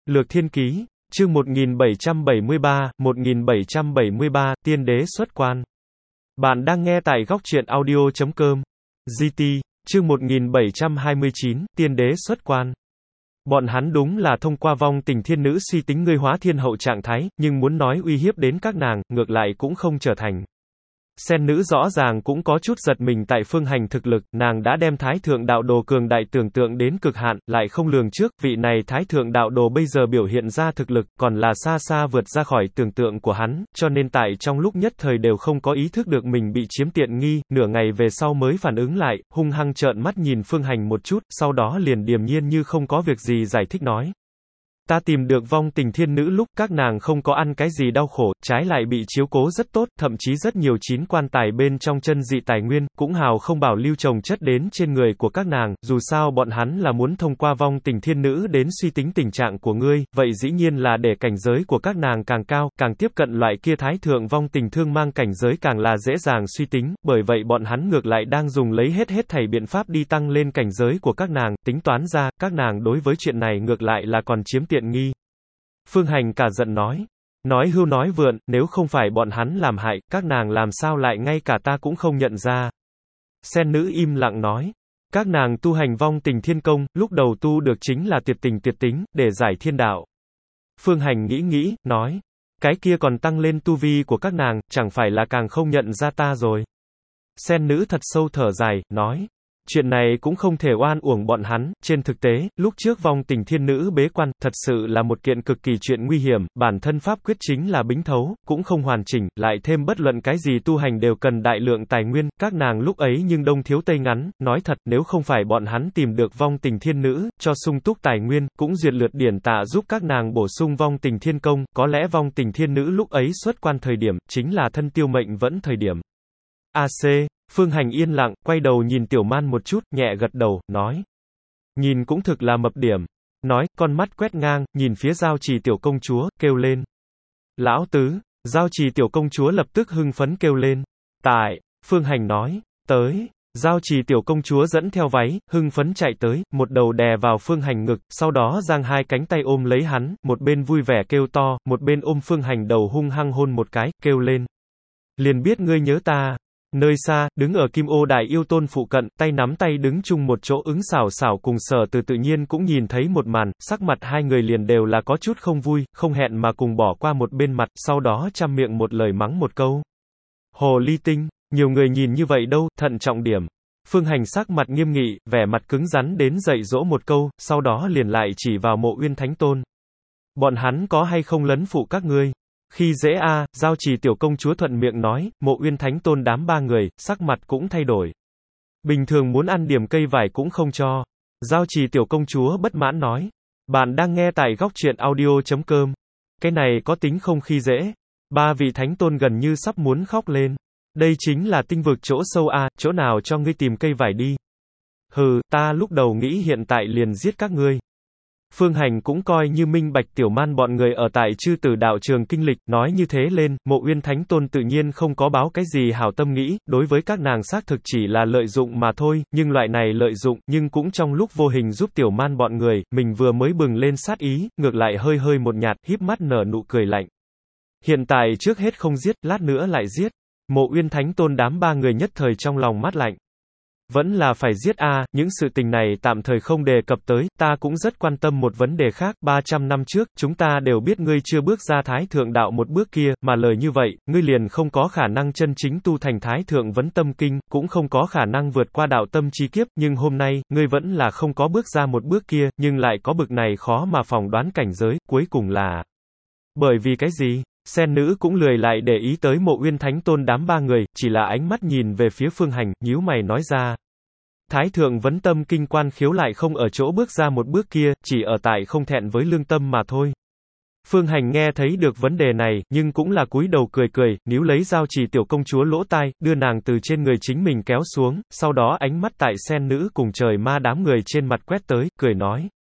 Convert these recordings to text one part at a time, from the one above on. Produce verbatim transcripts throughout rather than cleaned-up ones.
Lược Thiên Ký, chương một nghìn bảy trăm bảy mươi ba, một nghìn bảy trăm bảy mươi ba, Tiên đế xuất quan. Bạn đang nghe tại góc truyện audio chấm com. giê tê, chương một nghìn bảy trăm hai mươi chín, Tiên đế xuất quan. Bọn hắn đúng là thông qua vong tình thiên nữ suy tính ngươi hóa thiên hậu trạng thái, nhưng muốn nói uy hiếp đến các nàng, ngược lại cũng không trở thành. Sen nữ rõ ràng cũng có chút giật mình tại Phương Hành thực lực, nàng đã đem Thái Thượng Đạo Đồ cường đại tưởng tượng đến cực hạn, lại không lường trước, vị này Thái Thượng Đạo Đồ bây giờ biểu hiện ra thực lực, còn là xa xa vượt ra khỏi tưởng tượng của hắn, cho nên tại trong lúc nhất thời đều không có ý thức được mình bị chiếm tiện nghi, nửa ngày về sau mới phản ứng lại, hung hăng trợn mắt nhìn Phương Hành một chút, sau đó liền điềm nhiên như không có việc gì giải thích nói. Ta tìm được vong tình thiên nữ lúc các nàng không có ăn cái gì đau khổ, trái lại bị chiếu cố rất tốt, thậm chí rất nhiều chín quan tài bên trong chân dị tài nguyên, cũng hào không bảo lưu trồng chất đến trên người của các nàng, dù sao bọn hắn là muốn thông qua vong tình thiên nữ đến suy tính tình trạng của ngươi, vậy dĩ nhiên là để cảnh giới của các nàng càng cao, càng tiếp cận loại kia thái thượng vong tình thương mang cảnh giới càng là dễ dàng suy tính, bởi vậy bọn hắn ngược lại đang dùng lấy hết hết thảy biện pháp đi tăng lên cảnh giới của các nàng, tính toán ra, các nàng đối với chuyện này ngược lại là còn chiếm tiện nghi. Phương Hành cả giận nói. Nói hưu nói vượn, nếu không phải bọn hắn làm hại, các nàng làm sao lại ngay cả ta cũng không nhận ra. Sen nữ im lặng nói. Các nàng tu hành vong tình thiên công, lúc đầu tu được chính là tuyệt tình tuyệt tính, để giải thiên đạo. Phương Hành nghĩ nghĩ, nói. Cái kia còn tăng lên tu vi của các nàng, chẳng phải là càng không nhận ra ta rồi. Sen nữ thật sâu thở dài, nói. Chuyện này cũng không thể oan uổng bọn hắn, trên thực tế, lúc trước vong tình thiên nữ bế quan, thật sự là một kiện cực kỳ chuyện nguy hiểm, bản thân pháp quyết chính là bính thấu, cũng không hoàn chỉnh, lại thêm bất luận cái gì tu hành đều cần đại lượng tài nguyên, các nàng lúc ấy nhưng đông thiếu tây ngắn, nói thật, nếu không phải bọn hắn tìm được vong tình thiên nữ, cho sung túc tài nguyên, cũng duyệt lượt điển tạ giúp các nàng bổ sung vong tình thiên công, có lẽ vong tình thiên nữ lúc ấy xuất quan thời điểm, chính là thân tiêu mệnh vẫn thời điểm. a xê Phương Hành yên lặng, quay đầu nhìn Tiểu Man một chút, nhẹ gật đầu, nói. Nhìn cũng thực là mập điểm. Nói, con mắt quét ngang, nhìn phía Giao Trì tiểu công chúa, kêu lên. Lão tứ, Giao Trì tiểu công chúa lập tức hưng phấn kêu lên. Tại, Phương Hành nói, tới. Giao Trì tiểu công chúa dẫn theo váy, hưng phấn chạy tới, một đầu đè vào Phương Hành ngực, sau đó giang hai cánh tay ôm lấy hắn, một bên vui vẻ kêu to, một bên ôm Phương Hành đầu hung hăng hôn một cái, kêu lên. Liền biết ngươi nhớ ta. Nơi xa, đứng ở Kim Ô Đại Yêu Tôn phụ cận, tay nắm tay đứng chung một chỗ ứng xảo xảo cùng Sở Từ tự nhiên cũng nhìn thấy một màn, sắc mặt hai người liền đều là có chút không vui, không hẹn mà cùng bỏ qua một bên mặt, sau đó chăm miệng một lời mắng một câu. Hồ ly tinh, nhiều người nhìn như vậy đâu, thận trọng điểm. Phương Hành sắc mặt nghiêm nghị, vẻ mặt cứng rắn đến dạy dỗ một câu, sau đó liền lại chỉ vào Mộ Uyên Thánh Tôn. Bọn hắn có hay không lấn phụ các ngươi? Khi dễ a, à, Giao Trì tiểu công chúa thuận miệng nói, Mộ Uyên Thánh Tôn đám ba người, sắc mặt cũng thay đổi. Bình thường muốn ăn điểm cây vải cũng không cho. Giao Trì tiểu công chúa bất mãn nói. Bạn đang nghe tại góc truyện audio chấm com. Cái này có tính không khi dễ. Ba vị Thánh Tôn gần như sắp muốn khóc lên. Đây chính là tinh vực chỗ sâu a, à, chỗ nào cho ngươi tìm cây vải đi. Hừ, ta lúc đầu nghĩ hiện tại liền giết các ngươi. Phương Hành cũng coi như minh bạch Tiểu Man bọn người ở tại Chư Tử đạo trường kinh lịch, nói như thế lên, Mộ Uyên Thánh Tôn tự nhiên không có báo cái gì hảo tâm nghĩ, đối với các nàng xác thực chỉ là lợi dụng mà thôi, nhưng loại này lợi dụng, nhưng cũng trong lúc vô hình giúp Tiểu Man bọn người, mình vừa mới bừng lên sát ý, ngược lại hơi hơi một nhạt, híp mắt nở nụ cười lạnh. Hiện tại trước hết không giết, lát nữa lại giết. Mộ Uyên Thánh Tôn đám ba người nhất thời trong lòng mát lạnh. Vẫn là phải giết a, à, những sự tình này tạm thời không đề cập tới, ta cũng rất quan tâm một vấn đề khác, ba trăm năm trước, chúng ta đều biết ngươi chưa bước ra Thái Thượng Đạo một bước kia, mà lời như vậy, ngươi liền không có khả năng chân chính tu thành Thái Thượng Vấn Tâm Kinh, cũng không có khả năng vượt qua đạo tâm chi kiếp, nhưng hôm nay, ngươi vẫn là không có bước ra một bước kia, nhưng lại có bực này khó mà phỏng đoán cảnh giới, cuối cùng là... Bởi vì cái gì? Sen nữ cũng lười lại để ý tới Mộ Uyên Thánh Tôn đám ba người, chỉ là ánh mắt nhìn về phía Phương Hành, nhíu mày nói ra. Thái Thượng Vấn Tâm Kinh quan khiếu lại không ở chỗ bước ra một bước kia, chỉ ở tại không thẹn với lương tâm mà thôi. Phương Hành nghe thấy được vấn đề này, nhưng cũng là cúi đầu cười cười, níu lấy Giao Trì tiểu công chúa lỗ tai, đưa nàng từ trên người chính mình kéo xuống, sau đó ánh mắt tại Sen nữ cùng trời ma đám người trên mặt quét tới, cười nói.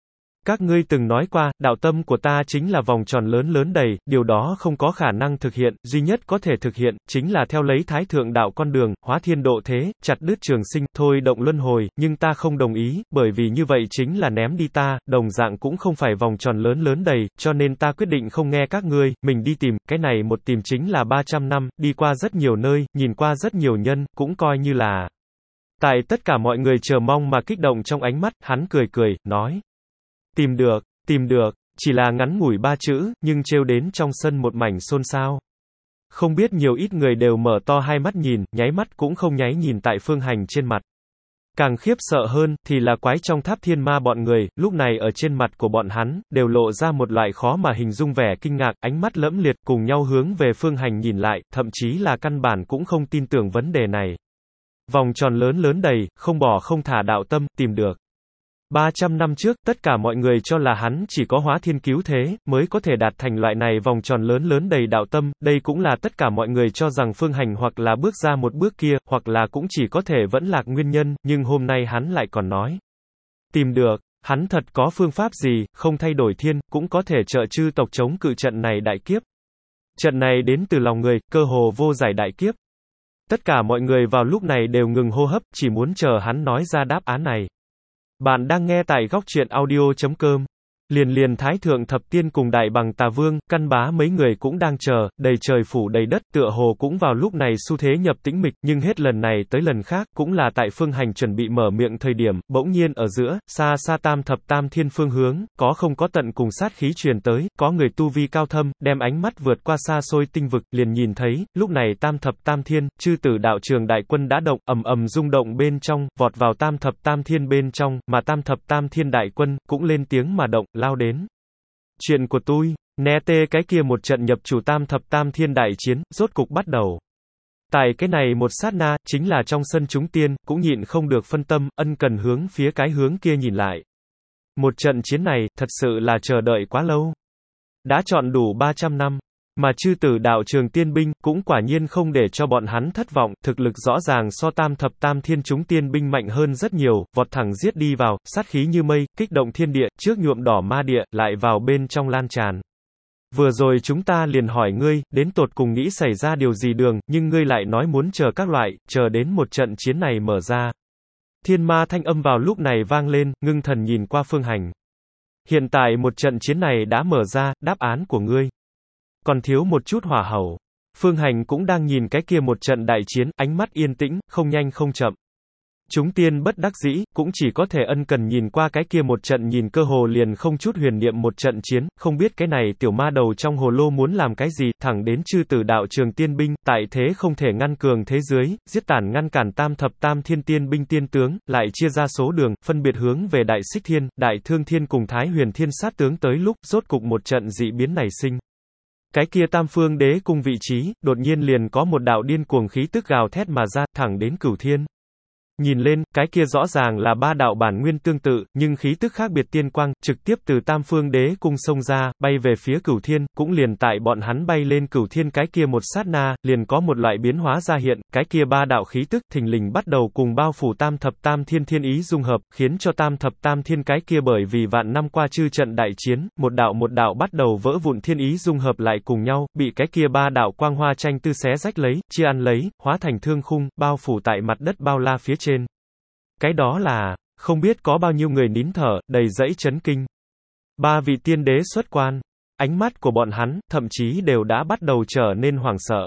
Các ngươi từng nói qua, đạo tâm của ta chính là vòng tròn lớn lớn đầy, điều đó không có khả năng thực hiện, duy nhất có thể thực hiện, chính là theo lấy Thái Thượng đạo con đường, hóa thiên độ thế, chặt đứt trường sinh, thôi động luân hồi, nhưng ta không đồng ý, bởi vì như vậy chính là ném đi ta, đồng dạng cũng không phải vòng tròn lớn lớn đầy, cho nên ta quyết định không nghe các ngươi, mình đi tìm, cái này một tìm chính là ba trăm năm, đi qua rất nhiều nơi, nhìn qua rất nhiều nhân, cũng coi như là. Tại tất cả mọi người chờ mong mà kích động trong ánh mắt, hắn cười cười, nói. Tìm được, tìm được, chỉ là ngắn ngủi ba chữ, nhưng trêu đến trong sân một mảnh xôn xao. Không biết nhiều ít người đều mở to hai mắt nhìn, nháy mắt cũng không nháy nhìn tại Phương Hành trên mặt. Càng khiếp sợ hơn, thì là quái trong tháp thiên ma bọn người, lúc này ở trên mặt của bọn hắn, đều lộ ra một loại khó mà hình dung vẻ kinh ngạc, ánh mắt lẫm liệt, cùng nhau hướng về Phương Hành nhìn lại, thậm chí là căn bản cũng không tin tưởng vấn đề này. Vòng tròn lớn lớn đầy, không bỏ không thả đạo tâm, tìm được. ba trăm năm trước, tất cả mọi người cho là hắn chỉ có hóa thiên cứu thế, mới có thể đạt thành loại này vòng tròn lớn lớn đầy đạo tâm, đây cũng là tất cả mọi người cho rằng Phương Hành hoặc là bước ra một bước kia, hoặc là cũng chỉ có thể vẫn lạc nguyên nhân, nhưng hôm nay hắn lại còn nói. Tìm được, hắn thật có phương pháp gì, không thay đổi thiên, cũng có thể trợ chư tộc chống cự trận này đại kiếp. Trận này đến từ lòng người, cơ hồ vô giải đại kiếp. Tất cả mọi người vào lúc này đều ngừng hô hấp, chỉ muốn chờ hắn nói ra đáp án này. Bạn đang nghe tại góc truyện audio chấm com. Liền liền Thái Thượng Thập Tiên cùng Đại Bằng Tà Vương, Căn Bá mấy người cũng đang chờ, đầy trời phủ đầy đất, tựa hồ cũng vào lúc này xu thế nhập tĩnh mịch, nhưng hết lần này tới lần khác, cũng là tại Phương Hành chuẩn bị mở miệng thời điểm, bỗng nhiên ở giữa, xa xa tam thập tam thiên phương hướng, có không có tận cùng sát khí truyền tới, có người tu vi cao thâm, đem ánh mắt vượt qua xa xôi tinh vực, liền nhìn thấy, lúc này tam thập tam thiên, chư tử đạo trường đại quân đã động, ầm ầm rung động bên trong, vọt vào tam thập tam thiên bên trong, mà tam thập tam thiên đại quân, cũng lên tiếng mà động, lao đến. Chuyện của tôi, né tê cái kia một trận nhập chủ tam thập tam thiên đại chiến, rốt cục bắt đầu. Tại cái này một sát na, chính là trong sân chúng tiên, cũng nhịn không được phân tâm, ân cần hướng phía cái hướng kia nhìn lại. Một trận chiến này, thật sự là chờ đợi quá lâu. Đã chọn đủ ba trăm năm. Mà chư tử đạo trường tiên binh, cũng quả nhiên không để cho bọn hắn thất vọng, thực lực rõ ràng so tam thập tam thiên chúng tiên binh mạnh hơn rất nhiều, vọt thẳng giết đi vào, sát khí như mây, kích động thiên địa, trước nhuộm đỏ ma địa, lại vào bên trong lan tràn. Vừa rồi chúng ta liền hỏi ngươi, đến tột cùng nghĩ xảy ra điều gì đường, nhưng ngươi lại nói muốn chờ các loại, chờ đến một trận chiến này mở ra. Thiên ma thanh âm vào lúc này vang lên, ngưng thần nhìn qua Phương Hành. Hiện tại một trận chiến này đã mở ra, đáp án của ngươi. Còn thiếu một chút hỏa hầu. Phương Hành cũng đang nhìn cái kia một trận đại chiến, ánh mắt yên tĩnh, không nhanh không chậm. Chúng tiên bất đắc dĩ, cũng chỉ có thể ân cần nhìn qua cái kia một trận nhìn cơ hồ liền không chút huyền niệm một trận chiến, không biết cái này tiểu ma đầu trong hồ lô muốn làm cái gì, thẳng đến chư tử đạo trường tiên binh, tại thế không thể ngăn cường thế dưới, giết tản ngăn cản tam thập tam thiên tiên binh tiên tướng, lại chia ra số đường, phân biệt hướng về đại xích thiên, đại thương thiên cùng thái huyền thiên sát tướng tới lúc, rốt cục một trận dị biến nảy sinh. Cái kia tam phương đế cung vị trí, đột nhiên liền có một đạo điên cuồng khí tức gào thét mà ra, thẳng đến cửu thiên. Nhìn lên, cái kia rõ ràng là ba đạo bản nguyên tương tự, nhưng khí tức khác biệt tiên quang, trực tiếp từ tam phương đế cung xông ra, bay về phía cửu thiên, cũng liền tại bọn hắn bay lên cửu thiên cái kia một sát na, liền có một loại biến hóa ra hiện, cái kia ba đạo khí tức thình lình bắt đầu cùng bao phủ tam thập tam thiên thiên ý dung hợp, khiến cho tam thập tam thiên cái kia bởi vì vạn năm qua chư trận đại chiến, một đạo một đạo bắt đầu vỡ vụn thiên ý dung hợp lại cùng nhau, bị cái kia ba đạo quang hoa tranh tư xé rách lấy, chia ăn lấy, hóa thành thương khung, bao phủ tại mặt đất bao la phía trên. Cái đó là, không biết có bao nhiêu người nín thở, đầy dẫy chấn kinh. Ba vị tiên đế xuất quan, ánh mắt của bọn hắn, thậm chí đều đã bắt đầu trở nên hoảng sợ.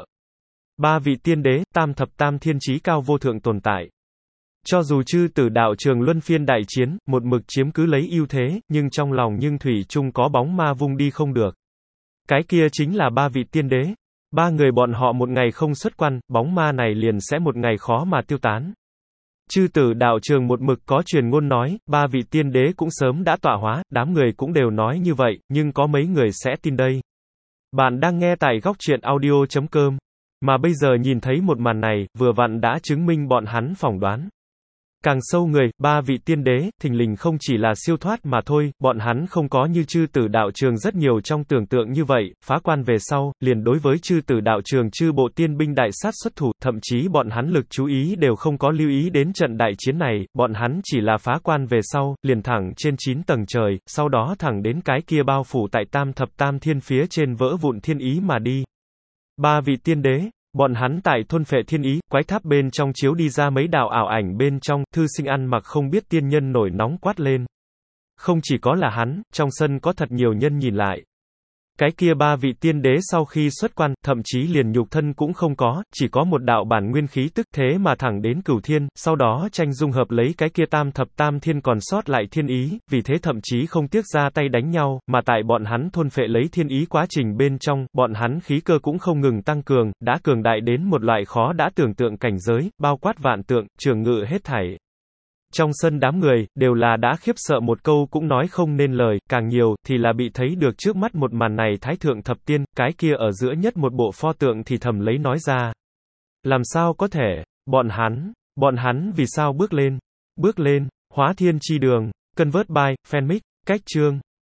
Ba vị tiên đế, tam thập tam thiên chí cao vô thượng tồn tại. Cho dù chư tử đạo trường luân phiên đại chiến, một mực chiếm cứ lấy ưu thế, nhưng trong lòng nhưng thủy chung có bóng ma vung đi không được. Cái kia chính là ba vị tiên đế. Ba người bọn họ một ngày không xuất quan, bóng ma này liền sẽ một ngày khó mà tiêu tán. Chư tử đạo trường một mực có truyền ngôn nói, ba vị tiên đế cũng sớm đã tọa hóa, đám người cũng đều nói như vậy, nhưng có mấy người sẽ tin đây. Bạn đang nghe tại góc truyện audio chấm com. Mà bây giờ nhìn thấy một màn này, vừa vặn đã chứng minh bọn hắn phỏng đoán. Càng sâu người, ba vị tiên đế, thình lình không chỉ là siêu thoát mà thôi, bọn hắn không có như chư tử đạo trường rất nhiều trong tưởng tượng như vậy, phá quan về sau, liền đối với chư tử đạo trường chư bộ tiên binh đại sát xuất thủ, thậm chí bọn hắn lực chú ý đều không có lưu ý đến trận đại chiến này, bọn hắn chỉ là phá quan về sau, liền thẳng trên chín tầng trời, sau đó thẳng đến cái kia bao phủ tại tam thập tam thiên phía trên vỡ vụn thiên ý mà đi. Ba vị tiên đế, bọn hắn tại thôn phệ thiên ý, quái tháp bên trong chiếu đi ra mấy đạo ảo ảnh bên trong, thư sinh ăn mặc không biết tiên nhân nổi nóng quát lên. Không chỉ có là hắn, trong sân có thật nhiều nhân nhìn lại. Cái kia ba vị tiên đế sau khi xuất quan, thậm chí liền nhục thân cũng không có, chỉ có một đạo bản nguyên khí tức thế mà thẳng đến cửu thiên, sau đó tranh dung hợp lấy cái kia tam thập tam thiên còn sót lại thiên ý, vì thế thậm chí không tiếc ra tay đánh nhau, mà tại bọn hắn thôn phệ lấy thiên ý quá trình bên trong, bọn hắn khí cơ cũng không ngừng tăng cường, đã cường đại đến một loại khó đã tưởng tượng cảnh giới, bao quát vạn tượng, trường ngự hết thảy. Trong sân đám người, đều là đã khiếp sợ một câu cũng nói không nên lời, càng nhiều, thì là bị thấy được trước mắt một màn này thái thượng thập tiên, cái kia ở giữa nhất một bộ pho tượng thì thầm lấy nói ra. Làm sao có thể, bọn hắn, bọn hắn vì sao bước lên, bước lên, hóa thiên chi đường, convert by, fanmic, cách chương.